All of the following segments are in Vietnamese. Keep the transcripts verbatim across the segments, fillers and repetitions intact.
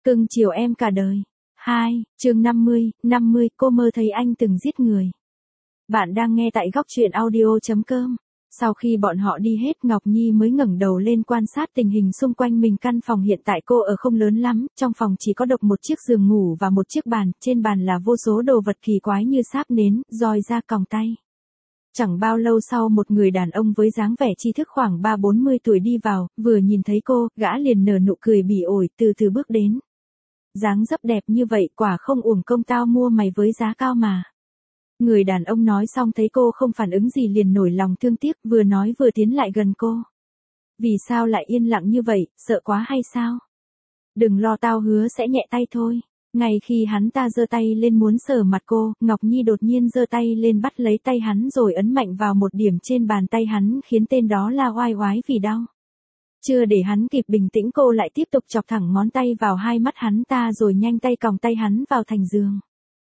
Cưng chiều em cả đời. hai, chương năm mươi, năm mươi, cô mơ thấy anh từng giết người. Bạn đang nghe tại góc truyện audio chấm com. Sau khi bọn họ đi hết, Ngọc Nhi mới ngẩng đầu lên quan sát tình hình xung quanh mình. Căn phòng hiện tại cô ở không lớn lắm, trong phòng chỉ có độc một chiếc giường ngủ và một chiếc bàn, trên bàn là vô số đồ vật kỳ quái như sáp nến, roi da, còng tay. Chẳng bao lâu sau, một người đàn ông với dáng vẻ tri thức khoảng ba bốn mươi tuổi đi vào, vừa nhìn thấy cô, gã liền nở nụ cười bỉ ổi, từ từ bước đến. Dáng dấp đẹp như vậy, quả không uổng công tao mua mày với giá cao mà. Người đàn ông nói xong thấy cô không phản ứng gì liền nổi lòng thương tiếc, vừa nói vừa tiến lại gần cô. Vì sao lại yên lặng như vậy, sợ quá hay sao? Đừng lo, tao hứa sẽ nhẹ tay thôi. Ngay khi hắn ta giơ tay lên muốn sờ mặt cô, Ngọc Nhi đột nhiên giơ tay lên bắt lấy tay hắn rồi ấn mạnh vào một điểm trên bàn tay hắn, khiến tên đó la oai oái vì đau. Chưa để hắn kịp bình tĩnh, cô lại tiếp tục chọc thẳng ngón tay vào hai mắt hắn ta rồi nhanh tay còng tay hắn vào thành giường.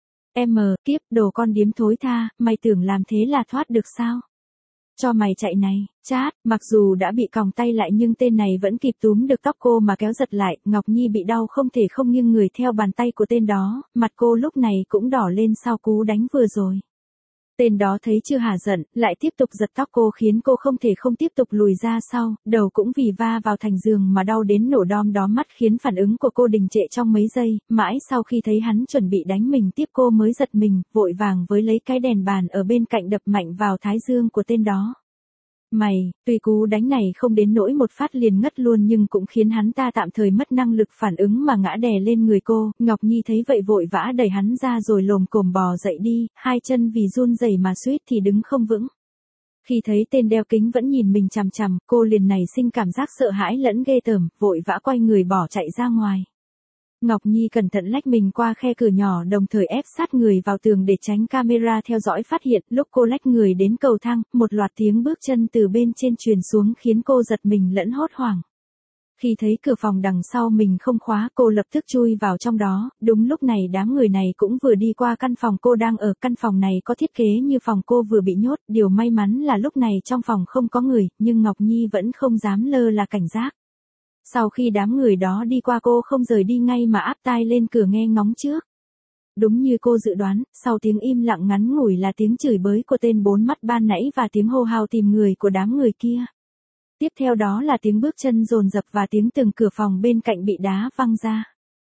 Em mờ, kiếp, đồ con điếm thối tha, mày tưởng làm thế là thoát được sao? Cho mày chạy này, chát, mặc dù đã bị còng tay lại nhưng tên này vẫn kịp túm được tóc cô mà kéo giật lại. Ngọc Nhi bị đau không thể không nghiêng người theo bàn tay của tên đó, mặt cô lúc này cũng đỏ lên sau cú đánh vừa rồi. Tên đó thấy chưa hả giận, lại tiếp tục giật tóc cô khiến cô không thể không tiếp tục lùi ra sau, đầu cũng vì va vào thành giường mà đau đến nổ đom đóm mắt, khiến phản ứng của cô đình trệ trong mấy giây. Mãi sau khi thấy hắn chuẩn bị đánh mình tiếp, cô mới giật mình, vội vàng với lấy cái đèn bàn ở bên cạnh đập mạnh vào thái dương của tên đó. Mày, tuy cú đánh này không đến nỗi một phát liền ngất luôn nhưng cũng khiến hắn ta tạm thời mất năng lực phản ứng mà ngã đè lên người cô. Ngọc Nhi thấy vậy vội vã đẩy hắn ra rồi lồm cồm bò dậy đi, hai chân vì run rẩy mà suýt thì đứng không vững. Khi thấy tên đeo kính vẫn nhìn mình chằm chằm, cô liền nảy sinh cảm giác sợ hãi lẫn ghê tởm, vội vã quay người bỏ chạy ra ngoài. Ngọc Nhi cẩn thận lách mình qua khe cửa nhỏ, đồng thời ép sát người vào tường để tránh camera theo dõi phát hiện. Lúc cô lách người đến cầu thang, một loạt tiếng bước chân từ bên trên truyền xuống khiến cô giật mình lẫn hốt hoảng. Khi thấy cửa phòng đằng sau mình không khóa, cô lập tức chui vào trong đó. Đúng lúc này đám người này cũng vừa đi qua căn phòng cô đang ở. Căn phòng này có thiết kế như phòng cô vừa bị nhốt, điều may mắn là lúc này trong phòng không có người, nhưng Ngọc Nhi vẫn không dám lơ là cảnh giác. Sau khi đám người đó đi qua, cô không rời đi ngay mà áp tai lên cửa nghe ngóng trước. Đúng như cô dự đoán, sau tiếng im lặng ngắn ngủi là tiếng chửi bới của tên bốn mắt ban nãy và tiếng hô hào tìm người của đám người kia. Tiếp theo đó là tiếng bước chân dồn dập và tiếng tường cửa phòng bên cạnh bị đá văng ra.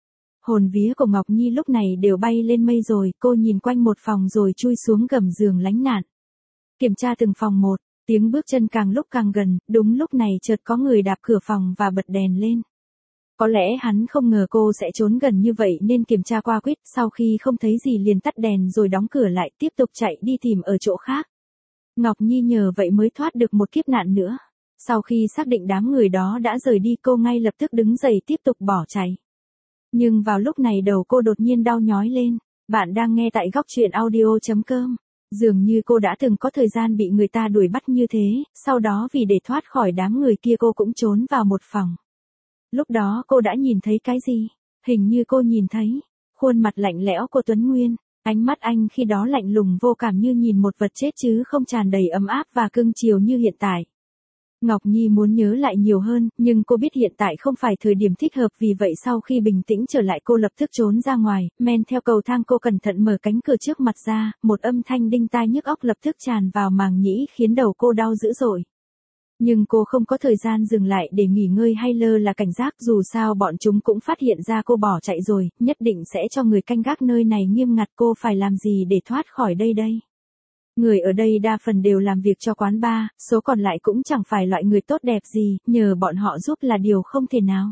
Hồn vía của Ngọc Nhi lúc này đều bay lên mây rồi, cô nhìn quanh một phòng rồi chui xuống gầm giường lánh nạn. Kiểm tra từng phòng một. Tiếng bước chân càng lúc càng gần, đúng lúc này chợt có người đạp cửa phòng và bật đèn lên. Có lẽ hắn không ngờ cô sẽ trốn gần như vậy nên kiểm tra qua quýt, sau khi không thấy gì liền tắt đèn rồi đóng cửa lại, tiếp tục chạy đi tìm ở chỗ khác. Ngọc Nhi nhờ vậy mới thoát được một kiếp nạn nữa. Sau khi xác định đám người đó đã rời đi, cô ngay lập tức đứng dậy tiếp tục bỏ chạy. Nhưng vào lúc này đầu cô đột nhiên đau nhói lên. Bạn đang nghe tại góc truyện audio chấm com. Dường như cô đã từng có thời gian bị người ta đuổi bắt như thế, sau đó vì để thoát khỏi đám người kia cô cũng trốn vào một phòng. Lúc đó cô đã nhìn thấy cái gì? Hình như cô nhìn thấy khuôn mặt lạnh lẽo của Tuấn Nguyên, ánh mắt anh khi đó lạnh lùng vô cảm như nhìn một vật chết chứ không tràn đầy ấm áp và cưng chiều như hiện tại. Ngọc Nhi muốn nhớ lại nhiều hơn, nhưng cô biết hiện tại không phải thời điểm thích hợp, vì vậy sau khi bình tĩnh trở lại cô lập tức trốn ra ngoài, men theo cầu thang. Cô cẩn thận mở cánh cửa trước mặt ra, một âm thanh đinh tai nhức óc lập tức tràn vào màng nhĩ khiến đầu cô đau dữ dội. Nhưng cô không có thời gian dừng lại để nghỉ ngơi hay lơ là cảnh giác, dù sao bọn chúng cũng phát hiện ra cô bỏ chạy rồi, nhất định sẽ cho người canh gác nơi này nghiêm ngặt. Cô phải làm gì để thoát khỏi đây đây? Người ở đây đa phần đều làm việc cho quán bar, số còn lại cũng chẳng phải loại người tốt đẹp gì, nhờ bọn họ giúp là điều không thể nào.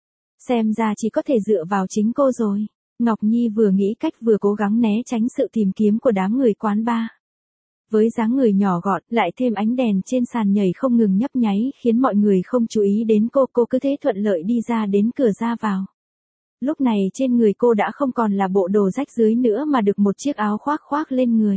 Xem ra chỉ có thể dựa vào chính cô rồi. Ngọc Nhi vừa nghĩ cách vừa cố gắng né tránh sự tìm kiếm của đám người quán bar. Với dáng người nhỏ gọn, lại thêm ánh đèn trên sàn nhảy không ngừng nhấp nháy khiến mọi người không chú ý đến cô, cô cứ thế thuận lợi đi ra đến cửa ra vào. Lúc này trên người cô đã không còn là bộ đồ rách rưới nữa mà được một chiếc áo khoác khoác lên người.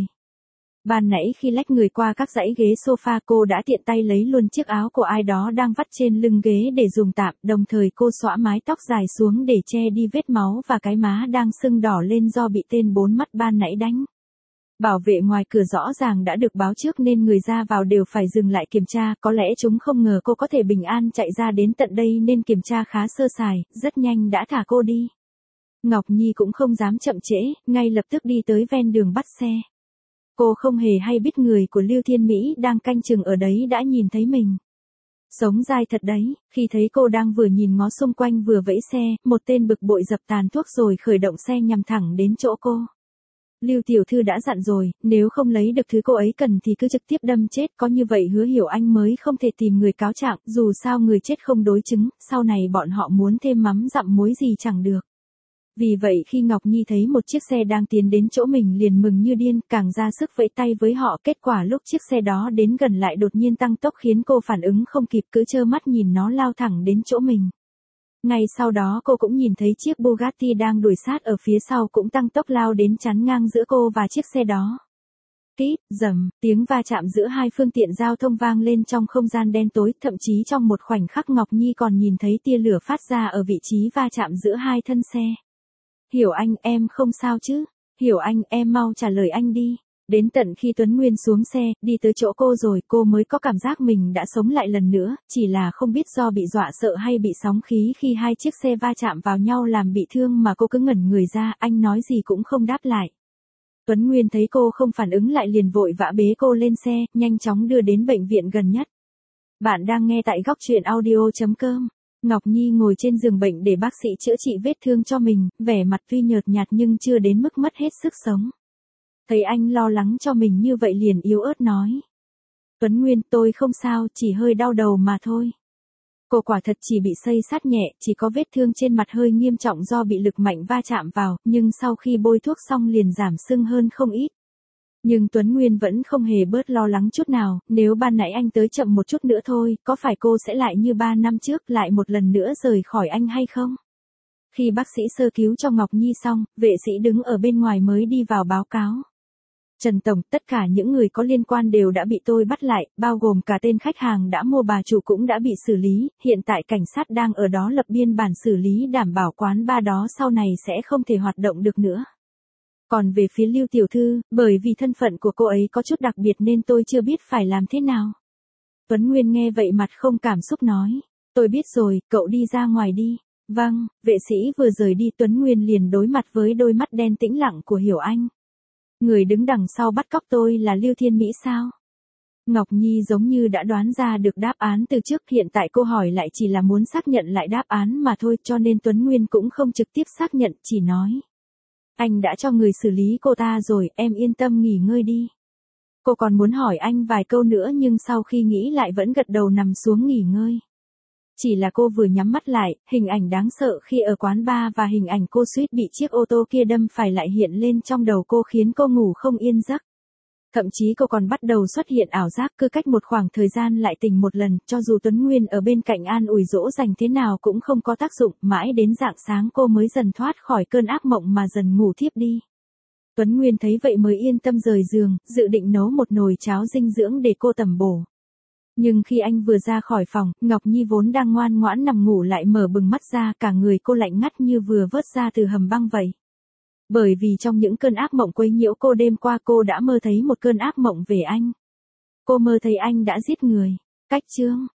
Ban nãy khi lách người qua các dãy ghế sofa, cô đã tiện tay lấy luôn chiếc áo của ai đó đang vắt trên lưng ghế để dùng tạm, đồng thời cô xõa mái tóc dài xuống để che đi vết máu và cái má đang sưng đỏ lên do bị tên bốn mắt ban nãy đánh. Bảo vệ ngoài cửa rõ ràng đã được báo trước nên người ra vào đều phải dừng lại kiểm tra, có lẽ chúng không ngờ cô có thể bình an chạy ra đến tận đây nên kiểm tra khá sơ sài, rất nhanh đã thả cô đi. Ngọc Nhi cũng không dám chậm trễ, ngay lập tức đi tới ven đường bắt xe. Cô không hề hay biết người của Lưu Thiên Mỹ đang canh chừng ở đấy đã nhìn thấy mình. Sống dai thật đấy, khi thấy cô đang vừa nhìn ngó xung quanh vừa vẫy xe, một tên bực bội dập tàn thuốc rồi khởi động xe nhằm thẳng đến chỗ cô. Lưu tiểu thư đã dặn rồi, nếu không lấy được thứ cô ấy cần thì cứ trực tiếp đâm chết, có như vậy Hứa Hiểu Anh mới không thể tìm người cáo trạng, dù sao người chết không đối chứng, sau này bọn họ muốn thêm mắm dặm muối gì chẳng được. Vì vậy khi Ngọc Nhi thấy một chiếc xe đang tiến đến chỗ mình liền mừng như điên, càng ra sức vẫy tay với họ, kết quả lúc chiếc xe đó đến gần lại đột nhiên tăng tốc khiến cô phản ứng không kịp, cứ trơ mắt nhìn nó lao thẳng đến chỗ mình. Ngay sau đó cô cũng nhìn thấy chiếc Bugatti đang đuổi sát ở phía sau cũng tăng tốc lao đến chắn ngang giữa cô và chiếc xe đó. Kít, rầm, tiếng va chạm giữa hai phương tiện giao thông vang lên trong không gian đen tối, thậm chí trong một khoảnh khắc Ngọc Nhi còn nhìn thấy tia lửa phát ra ở vị trí va chạm giữa hai thân xe. Hiểu Anh, em không sao chứ? Hiểu Anh, em mau trả lời anh đi. Đến tận khi Tuấn Nguyên xuống xe, đi tới chỗ cô rồi, cô mới có cảm giác mình đã sống lại lần nữa, chỉ là không biết do bị dọa sợ hay bị sóng khí khi hai chiếc xe va chạm vào nhau làm bị thương mà cô cứ ngẩn người ra, anh nói gì cũng không đáp lại. Tuấn Nguyên thấy cô không phản ứng lại liền vội vã bế cô lên xe, nhanh chóng đưa đến bệnh viện gần nhất. Bạn đang nghe tại góc truyện audio chấm com. Ngọc Nhi ngồi trên giường bệnh để bác sĩ chữa trị vết thương cho mình, vẻ mặt tuy nhợt nhạt nhưng chưa đến mức mất hết sức sống. Thấy anh lo lắng cho mình như vậy liền yếu ớt nói. Tuấn Nguyên, tôi không sao, chỉ hơi đau đầu mà thôi. Cô quả thật chỉ bị xây sát nhẹ, chỉ có vết thương trên mặt hơi nghiêm trọng do bị lực mạnh va chạm vào, nhưng sau khi bôi thuốc xong liền giảm sưng hơn không ít. Nhưng Tuấn Nguyên vẫn không hề bớt lo lắng chút nào, nếu ban nãy anh tới chậm một chút nữa thôi, có phải cô sẽ lại như ba năm trước lại một lần nữa rời khỏi anh hay không? Khi bác sĩ sơ cứu cho Ngọc Nhi xong, vệ sĩ đứng ở bên ngoài mới đi vào báo cáo. Trần Tổng, tất cả những người có liên quan đều đã bị tôi bắt lại, bao gồm cả tên khách hàng đã mua bà chủ cũng đã bị xử lý, hiện tại cảnh sát đang ở đó lập biên bản xử lý đảm bảo quán bar đó sau này sẽ không thể hoạt động được nữa. Còn về phía Lưu tiểu thư, bởi vì thân phận của cô ấy có chút đặc biệt nên tôi chưa biết phải làm thế nào. Tuấn Nguyên nghe vậy mặt không cảm xúc nói, tôi biết rồi, cậu đi ra ngoài đi. Vâng, vệ sĩ vừa rời đi Tuấn Nguyên liền đối mặt với đôi mắt đen tĩnh lặng của Hiểu Anh. Người đứng đằng sau bắt cóc tôi là Lưu Thiên Mỹ sao? Ngọc Nhi giống như đã đoán ra được đáp án từ trước, hiện tại cô hỏi lại chỉ là muốn xác nhận lại đáp án mà thôi, cho nên Tuấn Nguyên cũng không trực tiếp xác nhận, chỉ nói. Anh đã cho người xử lý cô ta rồi, em yên tâm nghỉ ngơi đi. Cô còn muốn hỏi anh vài câu nữa nhưng sau khi nghĩ lại vẫn gật đầu nằm xuống nghỉ ngơi. Chỉ là cô vừa nhắm mắt lại, hình ảnh đáng sợ khi ở quán bar và hình ảnh cô suýt bị chiếc ô tô kia đâm phải lại hiện lên trong đầu cô khiến cô ngủ không yên giấc. Thậm chí cô còn bắt đầu xuất hiện ảo giác, cứ cách một khoảng thời gian lại tỉnh một lần, cho dù Tuấn Nguyên ở bên cạnh an ủi dỗ dành thế nào cũng không có tác dụng, mãi đến rạng sáng cô mới dần thoát khỏi cơn ác mộng mà dần ngủ thiếp đi. Tuấn Nguyên thấy vậy mới yên tâm rời giường, dự định nấu một nồi cháo dinh dưỡng để cô tầm bổ. Nhưng khi anh vừa ra khỏi phòng, Ngọc Nhi vốn đang ngoan ngoãn nằm ngủ lại mở bừng mắt ra, cả người cô lạnh ngắt như vừa vớt ra từ hầm băng vậy. Bởi vì trong những cơn ác mộng quấy nhiễu cô đêm qua cô đã mơ thấy một cơn ác mộng về anh. Cô mơ thấy anh đã giết người. Cách chương